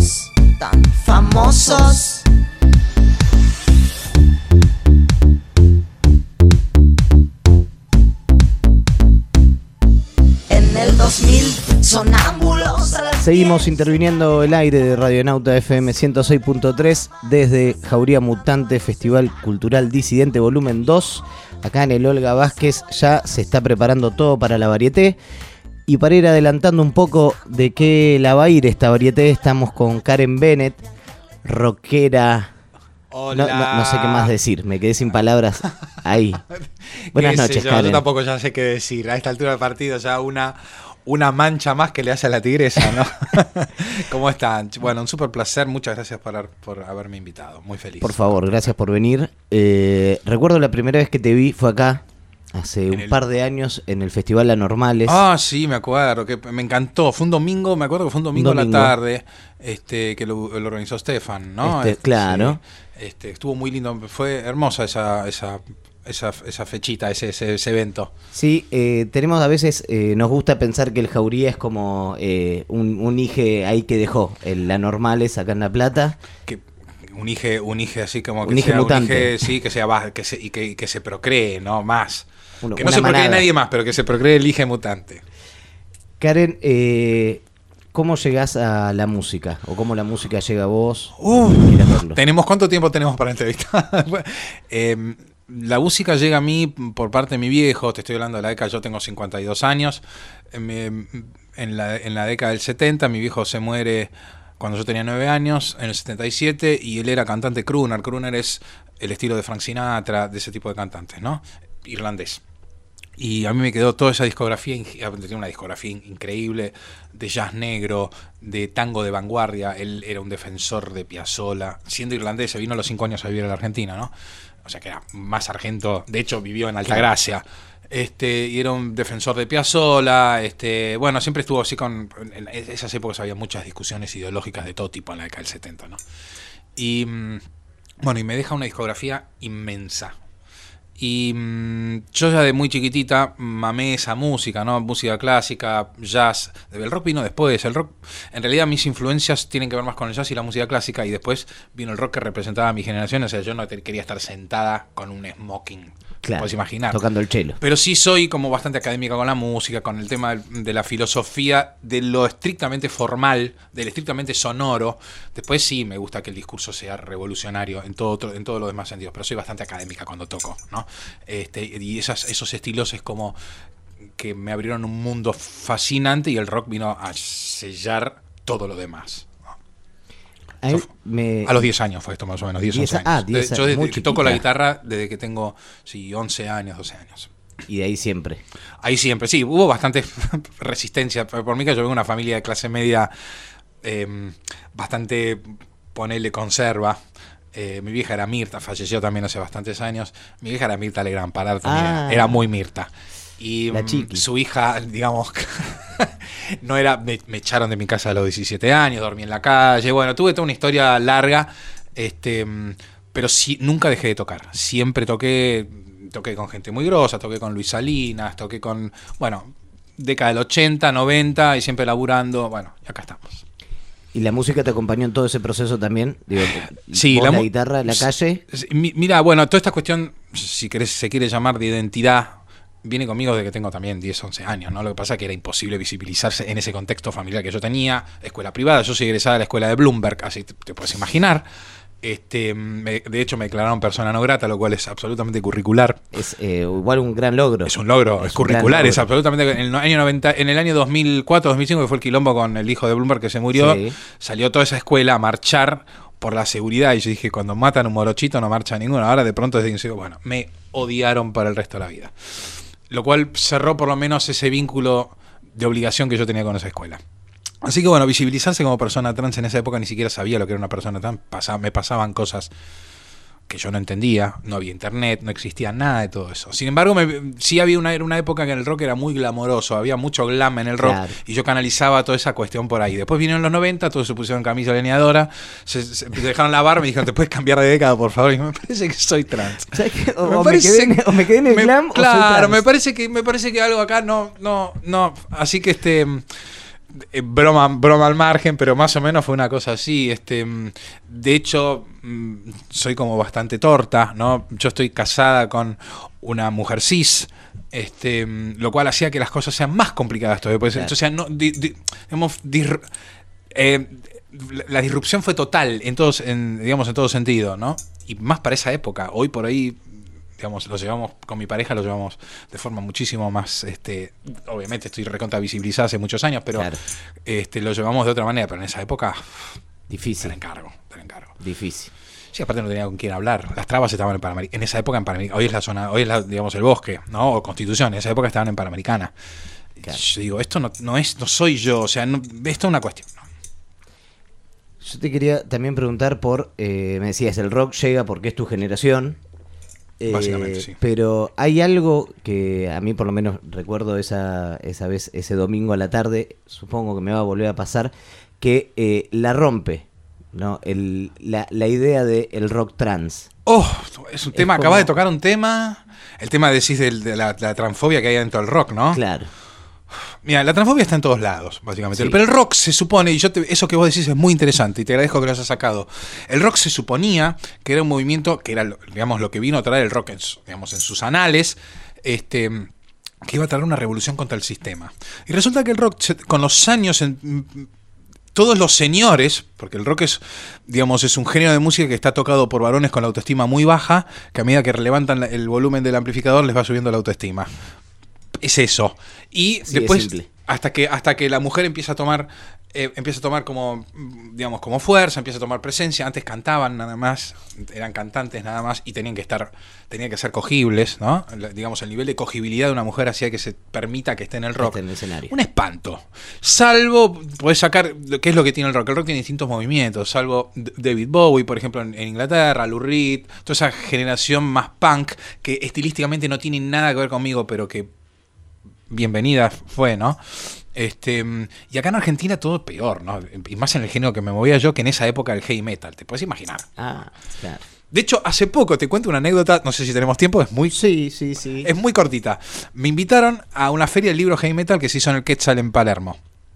somos tan famosos. En el 2000, sonámbulos a las Seguimos 10. interviniendo el aire de Radionauta FM 106.3 desde Jauría Mutante, Festival Cultural Disidente Volumen 2. Acá en el Olga Vázquez ya se está preparando todo para la varieté. Y para ir adelantando un poco de qué la va a ir esta varieté, estamos con Karen Bennett, rockera. Hola. No sé qué más decir, me quedé sin palabras ahí. Buenas noches, Karen. Yo tampoco ya sé qué decir. A esta altura del partido ya una mancha más que le hace a la tigresa, ¿no? ¿Cómo están? Bueno, un súper placer. Muchas gracias por haberme invitado. Muy feliz. Por favor, gracias por venir. Recuerdo la primera vez que te vi fue acá, hace un par de años, en el Festival Anormales. Ah, sí, me acuerdo, que me encantó. Fue un domingo, me acuerdo que fue un domingo. En la tarde, que lo organizó Stefan, ¿no? Claro. Sí, estuvo muy lindo, fue hermosa esa fechita, ese evento. Sí, tenemos a veces, nos gusta pensar que el Jauría es como un hije ahí que dejó, el Anormales acá en La Plata. Un hije así como que un hije sea mutante. Un hije, sí, que sea que se procree, ¿no? Más. Que no una se procree manada. nadie más, pero que se procree el hijo mutante. Karen, ¿cómo llegás a la música? ¿O cómo la música llega a vos? ¿Cuánto tiempo tenemos para entrevistar? La música llega a mí por parte de mi viejo. Te estoy hablando de la década, yo tengo 52 años. En la década del 70, mi viejo se muere cuando yo tenía 9 años, en el 77, y él era cantante crooner. Crooner es el estilo de Frank Sinatra, de ese tipo de cantantes, ¿no? Irlandés. Y a mí me quedó toda esa discografía, tenía una discografía increíble de jazz negro, de tango de vanguardia. Él era un defensor de Piazzolla, siendo irlandés, se vino a los 5 años a vivir a la Argentina, ¿no? O sea que era más sargento, de hecho vivió en Altagracia. Y era un defensor de Piazzolla. Bueno, siempre estuvo así en esas épocas había muchas discusiones ideológicas de todo tipo en la década del 70, ¿no? Y bueno, y me deja una discografía inmensa. Y yo ya de muy chiquitita mamé esa música, ¿no? Música clásica, jazz. El rock vino después. El rock, en realidad mis influencias tienen que ver más con el jazz y la música clásica, y después vino el rock que representaba a mi generación. O sea, yo no quería estar sentada con un smoking. Claro, puedes imaginar. Tocando el cello. Pero sí soy como bastante académica con la música, con el tema de la filosofía, de lo estrictamente formal, del estrictamente sonoro. Después sí me gusta que el discurso sea revolucionario en todos los demás sentidos, pero soy bastante académica cuando toco, ¿no? Y esos estilos es como que me abrieron un mundo fascinante, y el rock vino a sellar todo lo demás. A los 10 años fue esto, más o menos, 11 años. Yo desde que toco la guitarra desde que tengo 11 años, 12 años. Y de ahí siempre. Ahí siempre, sí, hubo bastante resistencia. Por mí, que yo vengo de una familia de clase media bastante, ponele, conserva. Mi vieja era Mirta, falleció también hace bastantes años. Mi vieja era Mirta Legrand Parada también, era muy Mirta. Y su hija, digamos, no era, me echaron de mi casa a los 17 años, dormí en la calle. Bueno, tuve toda una historia larga, pero sí, nunca dejé de tocar. Siempre toqué con gente muy grosa, toqué con Luis Salinas, toqué con, bueno, década del 80, 90, y siempre laburando. Bueno, y acá estamos. ¿Y la música te acompañó en todo ese proceso también? Digo, sí, la guitarra en la calle. Mira, bueno, toda esta cuestión, si querés, se quiere llamar de identidad, viene conmigo desde que tengo también 10, 11 años, ¿no? Lo que pasa es que era imposible visibilizarse en ese contexto familiar que yo tenía, escuela privada. Yo soy egresada de la escuela de Bloomberg, así te puedes imaginar. De hecho me declararon persona no grata, lo cual es absolutamente curricular. Es igual un gran logro. Es un logro, es curricular, es absolutamente. En el año 2004, 2005, que fue el quilombo con el hijo de Bloomberg que se murió, sí, salió toda esa escuela a marchar por la seguridad, y yo dije, cuando matan un morochito no marcha ninguno. Ahora de pronto digo, bueno, me odiaron para el resto de la vida. Lo cual cerró por lo menos ese vínculo de obligación que yo tenía con esa escuela. Así que bueno, visibilizarse como persona trans en esa época, ni siquiera sabía lo que era una persona trans. Me pasaban cosas que yo no entendía, no había internet, no existía nada de todo eso. Sin embargo, sí había una época que en el rock era muy glamoroso, había mucho glam en el rock, claro, y yo canalizaba toda esa cuestión por ahí. Después vinieron los 90, todos se pusieron camisa leñadora, se dejaron la barba y me dijeron, ¿te puedes cambiar de década, por favor? Y me parece que soy trans. O me quedé en el glam, claro, o soy trans. me parece que algo acá no, así que broma al margen, pero más o menos fue una cosa así. De hecho, soy como bastante torta, ¿no? Yo estoy casada con una mujer cis, lo cual hacía que las cosas sean más complicadas todavía. Pues, Claro. o sea, no, la disrupción fue total en todo sentido, ¿no? Y más para esa época. Hoy por ahí, digamos, lo llevamos con mi pareja, lo llevamos de forma muchísimo más, obviamente estoy recontra visibilizada hace muchos años, pero Claro. lo llevamos de otra manera, pero en esa época Difícil. te la encargo. Difícil. Sí, aparte no tenía con quién hablar. Las trabas estaban en Panamericana. En esa época en Panamericana. Hoy es la zona, digamos, el bosque, ¿no? O Constitución. En esa época estaban en Panamericana. Claro. Yo digo, esto no soy yo. O sea, esto es una cuestión. ¿No? Yo te quería también preguntar por, me decías, el rock llega porque es tu generación. Básicamente, sí. Pero hay algo que a mí por lo menos recuerdo esa vez, ese domingo a la tarde, supongo que me va a volver a pasar, que la rompe, ¿no? La idea del rock trans. Oh, es un tema, como- acabas de tocar un tema. El tema, decís, de la transfobia que hay dentro del rock, ¿no? Claro. Mira, la transfobia está en todos lados, básicamente. Sí. Pero el rock se supone, y eso que vos decís es muy interesante, y te agradezco que lo hayas sacado. El rock se suponía que era un movimiento, que era, digamos, lo que vino a traer el rock en sus anales, que iba a traer una revolución contra el sistema. Y resulta que el rock, con los años, todos los señores, porque el rock es, digamos, es un género de música que está tocado por varones con la autoestima muy baja, que a medida que levantan el volumen del amplificador les va subiendo la autoestima. Es eso. Y Sí, después, es simple. hasta que la mujer empieza a tomar como, digamos, como fuerza, empieza a tomar presencia. Antes cantaban nada más, eran cantantes nada más y tenían que ser cogibles, ¿no? Digamos, el nivel de cogibilidad de una mujer hacía que se permita que esté en el rock. Esté en el escenario. Un espanto. Salvo, podés sacar, ¿qué es lo que tiene el rock? El rock tiene distintos movimientos, salvo David Bowie, por ejemplo, en Inglaterra, Lou Reed, toda esa generación más punk que estilísticamente no tiene nada que ver conmigo, pero que bienvenida fue, ¿no? Y acá en Argentina todo peor, ¿no? Y más en el género que me movía yo, que en esa época el heavy metal, te puedes imaginar. Ah, claro. De hecho, hace poco, te cuento una anécdota, no sé si tenemos tiempo, es muy Sí. es muy cortita. Me invitaron a una feria del libro heavy metal que se hizo en el Quetzal en Palermo.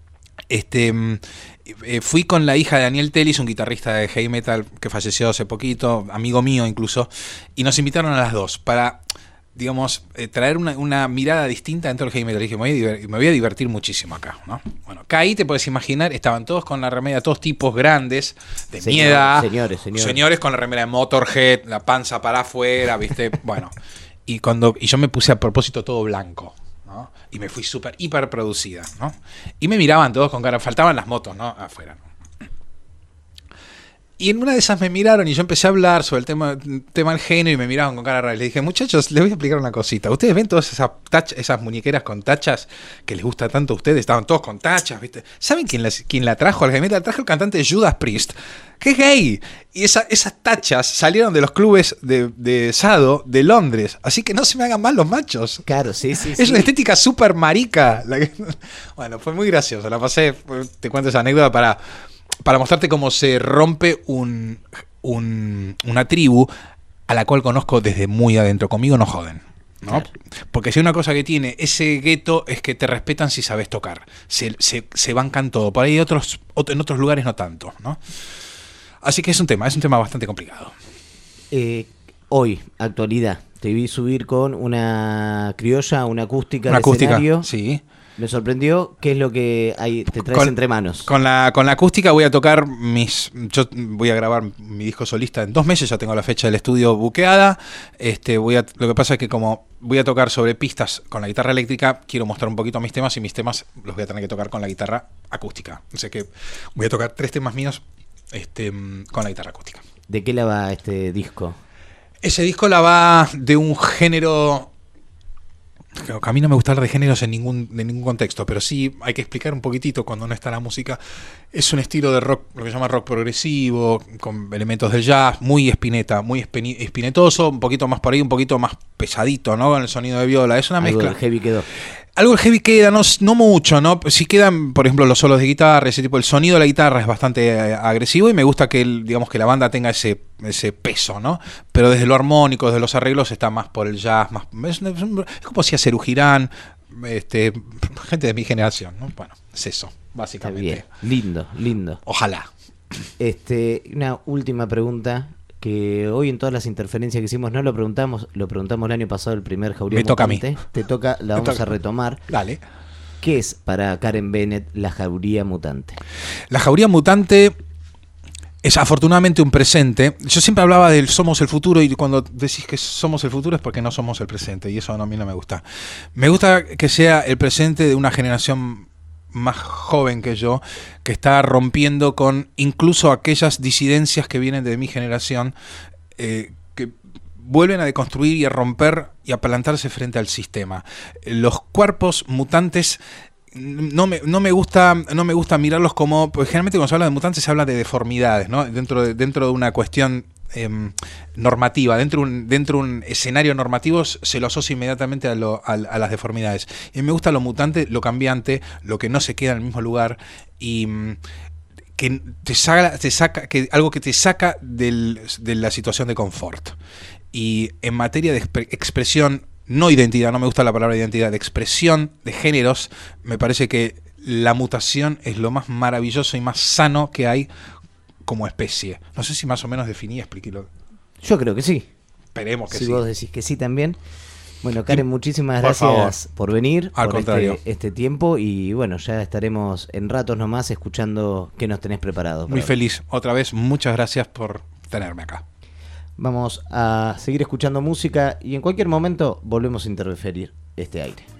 Fui con la hija de Daniel Telis, un guitarrista de heavy metal que falleció hace poquito, amigo mío incluso, y nos invitaron a las dos para, digamos, traer una mirada distinta dentro del heavy metal. Dije, me voy a divertir muchísimo acá, ¿no? Bueno, acá ahí te puedes imaginar, estaban todos con la remera, todos tipos grandes, de mi edad, señores con la remera de Motorhead, la panza para afuera, ¿viste? Bueno, y yo me puse a propósito todo blanco, ¿no? Y me fui súper, hiper producida, ¿no? Y me miraban todos con cara, faltaban las motos, ¿no? Afuera, ¿no? Y en una de esas me miraron y yo empecé a hablar sobre el tema del género y me miraban con cara rara. Y le dije, muchachos, les voy a explicar una cosita. ¿Ustedes ven todas esas muñequeras con tachas que les gusta tanto a ustedes? Estaban todos con tachas, ¿viste? ¿Saben quién la trajo al heavy metal? La trajo el cantante Judas Priest, que es gay. Y esas tachas salieron de los clubes de Sado de Londres. Así que no se me hagan mal los machos. Claro, sí. Es una estética súper marica. Bueno, fue muy gracioso. La pasé, te cuento esa anécdota para mostrarte cómo se rompe una tribu a la cual conozco desde muy adentro. Conmigo no joden, ¿no? Claro. Porque si hay una cosa que tiene ese gueto es que te respetan si sabes tocar. Se bancan todo. Por ahí en otros lugares no tanto, ¿no? Así que es un tema bastante complicado. Hoy, actualidad, te vi subir con una criolla, una acústica Una de acústica, escenario. sí. Me sorprendió. ¿Qué es lo que te traes entre manos? Con la acústica voy a tocar yo voy a grabar mi disco solista en 2 meses, ya tengo la fecha del estudio buqueada. Lo que pasa es que como voy a tocar sobre pistas con la guitarra eléctrica, quiero mostrar un poquito mis temas y mis temas los voy a tener que tocar con la guitarra acústica. O sea que voy a tocar 3 temas míos con la guitarra acústica. ¿De qué la va este disco? Ese disco la va de un género. A mí no me gusta hablar de géneros de ningún contexto, pero sí hay que explicar un poquitito cuando no está la música. Es un estilo de rock, lo que se llama rock progresivo, con elementos del jazz, muy Spinetta, muy espinetoso, un poquito más por ahí, un poquito más pesadito, ¿no? Con el sonido de viola. Es una Algo mezcla. del heavy quedó. Algo del heavy queda, no mucho, ¿no? Sí quedan, por ejemplo, los solos de guitarra, ese tipo. El sonido de la guitarra es bastante agresivo y me gusta que digamos que la banda tenga ese peso, ¿no? Pero desde lo armónico, desde los arreglos, está más por el jazz, es como si a Serú Girán, gente de mi generación, ¿no? Bueno, es eso. básicamente. Está bien. Lindo. Ojalá. Una última pregunta que hoy en todas las interferencias que hicimos no lo preguntamos el año pasado, el primer Jauría Me toca a mí. Te toca, la vamos a retomar. Dale. ¿Qué es para Karen Bennett la Jauría Mutante? La Jauría Mutante es afortunadamente un presente. Yo siempre hablaba del somos el futuro, y cuando decís que somos el futuro es porque no somos el presente, y eso a mí no me gusta. Me gusta que sea el presente de una generación más joven que yo, que está rompiendo con incluso aquellas disidencias que vienen de mi generación, que vuelven a deconstruir y a romper y a plantarse frente al sistema. Los cuerpos mutantes no me gusta mirarlos como, pues generalmente cuando se habla de mutantes se habla de deformidades, ¿no? Dentro de una cuestión normativa, dentro de un escenario normativo se lo asocia inmediatamente a las deformidades. Y me gusta lo mutante, lo cambiante, lo que no se queda en el mismo lugar, y que algo que te saca de la situación de confort. Y en materia de expresión, no identidad, no me gusta la palabra identidad, de expresión de géneros, me parece que la mutación es lo más maravilloso y más sano que hay como especie. No sé si más o menos definí, expliquélo. Yo creo que sí. Esperemos que sí. Si vos decís que sí también. Bueno, Karen, muchísimas gracias por venir, Al por contrario. este tiempo, y bueno, ya estaremos en ratos nomás escuchando qué nos tenés preparado. Muy feliz. Otra vez, muchas gracias por tenerme acá. Vamos a seguir escuchando música y en cualquier momento volvemos a interferir este aire.